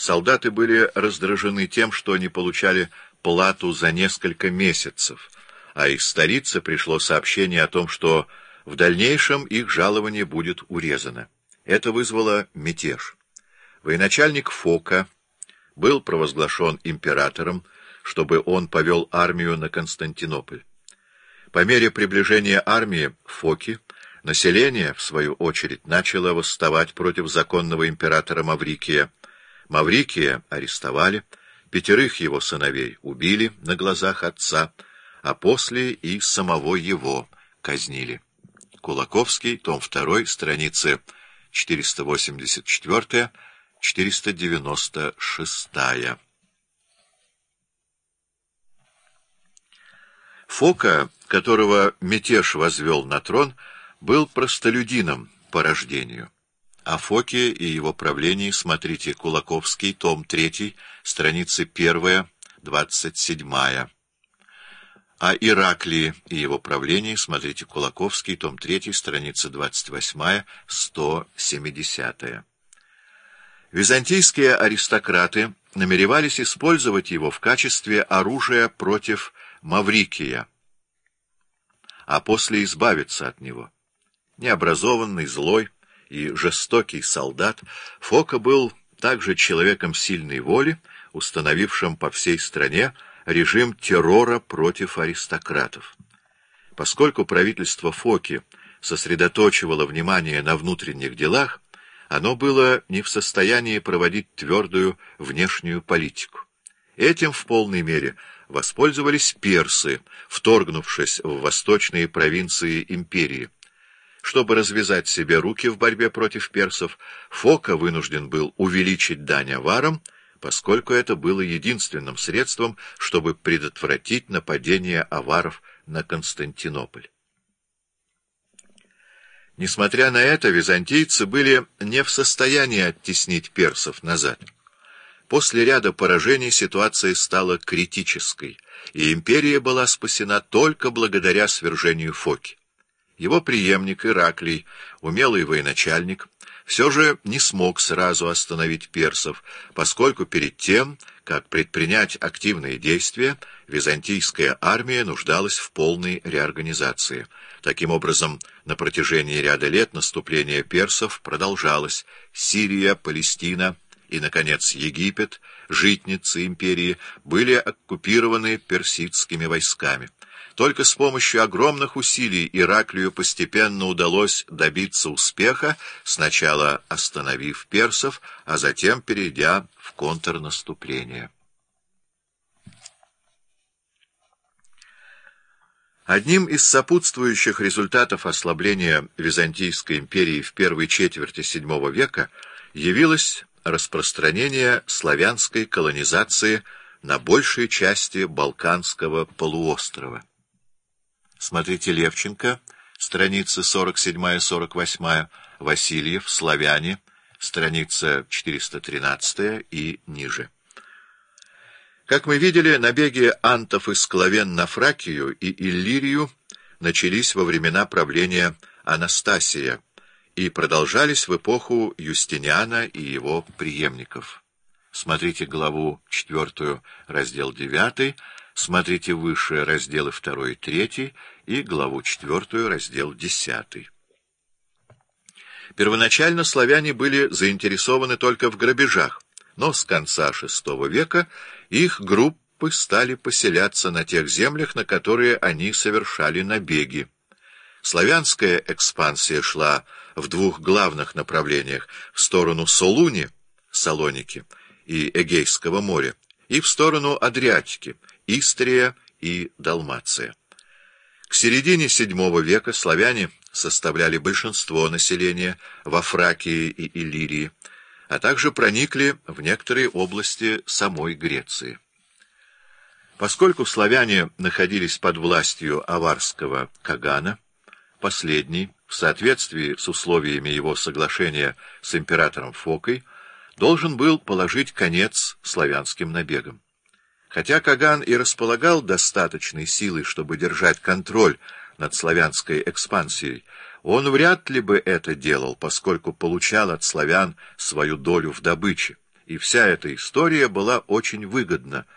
Солдаты были раздражены тем, что не получали плату за несколько месяцев, а из столицы пришло сообщение о том, что в дальнейшем их жалование будет урезано. Это вызвало мятеж. Военачальник Фока был провозглашен императором, чтобы он повел армию на Константинополь. По мере приближения армии Фоки население, в свою очередь, начало восставать против законного императора Маврикия. Маврикия арестовали, 5 его сыновей убили на глазах отца, а после и самого его казнили. Кулаковский, том 2, страницы 484-496. Фока, которого мятеж возвел на трон, был простолюдином по рождению. О Фоке и его правлении смотрите Кулаковский, том 3, страницы 1-27. О Ираклии и его правлении смотрите Кулаковский, том 3, страница 28-170. Византийские аристократы намеревались использовать его в качестве оружия против Маврикия, а после избавиться от него. Необразованный, злой и жестокий солдат, Фока был также человеком сильной воли, установившим по всей стране режим террора против аристократов. Поскольку правительство Фоки сосредоточивало внимание на внутренних делах, оно было не в состоянии проводить твердую внешнюю политику. Этим в полной мере воспользовались персы, вторгнувшись в восточные провинции империи. Чтобы развязать себе руки в борьбе против персов, Фока вынужден был увеличить дань аварам, поскольку это было единственным средством, чтобы предотвратить нападение аваров на Константинополь. Несмотря на это, византийцы были не в состоянии оттеснить персов назад. После ряда поражений ситуация стала критической, и империя была спасена только благодаря свержению Фоки. Его преемник Ираклий, умелый военачальник, все же не смог сразу остановить персов, поскольку перед тем, как предпринять активные действия, византийская армия нуждалась в полной реорганизации. Таким образом, на протяжении ряда лет наступление персов продолжалось. Сирия, Палестина и, наконец, Египет, житницы империи, были оккупированы персидскими войсками. Только с помощью огромных усилий Ираклию постепенно удалось добиться успеха, сначала остановив персов, а затем перейдя в контрнаступление. Одним из сопутствующих результатов ослабления Византийской империи в первой четверти VII века явилось распространение славянской колонизации на большей части Балканского полуострова. Смотрите Левченко, страницы 47-48, Васильев, «Славяне», страница 413 и ниже. Как мы видели, набеги антов и склавен на Фракию и Иллирию начались во времена правления Анастасия и продолжались в эпоху Юстиниана и его преемников. Смотрите главу 4, раздел 9, смотрите выше разделы 2 и 3 и главу 4, раздел 10. Первоначально славяне были заинтересованы только в грабежах, но с конца VI века их группы стали поселяться на тех землях, на которые они совершали набеги. Славянская экспансия шла в двух главных направлениях: в сторону Солуни, Салоники и Эгейского моря, и в сторону Адриатики, Истрия и Далмация. К середине VII века славяне составляли большинство населения во Фракии и Иллирии, а также проникли в некоторые области самой Греции. Поскольку славяне находились под властью аварского Кагана, последний, в соответствии с условиями его соглашения с императором Фокой, должен был положить конец славянским набегам. Хотя Каган и располагал достаточной силой, чтобы держать контроль над славянской экспансией, он вряд ли бы это делал, поскольку получал от славян свою долю в добыче, и вся эта история была очень выгодна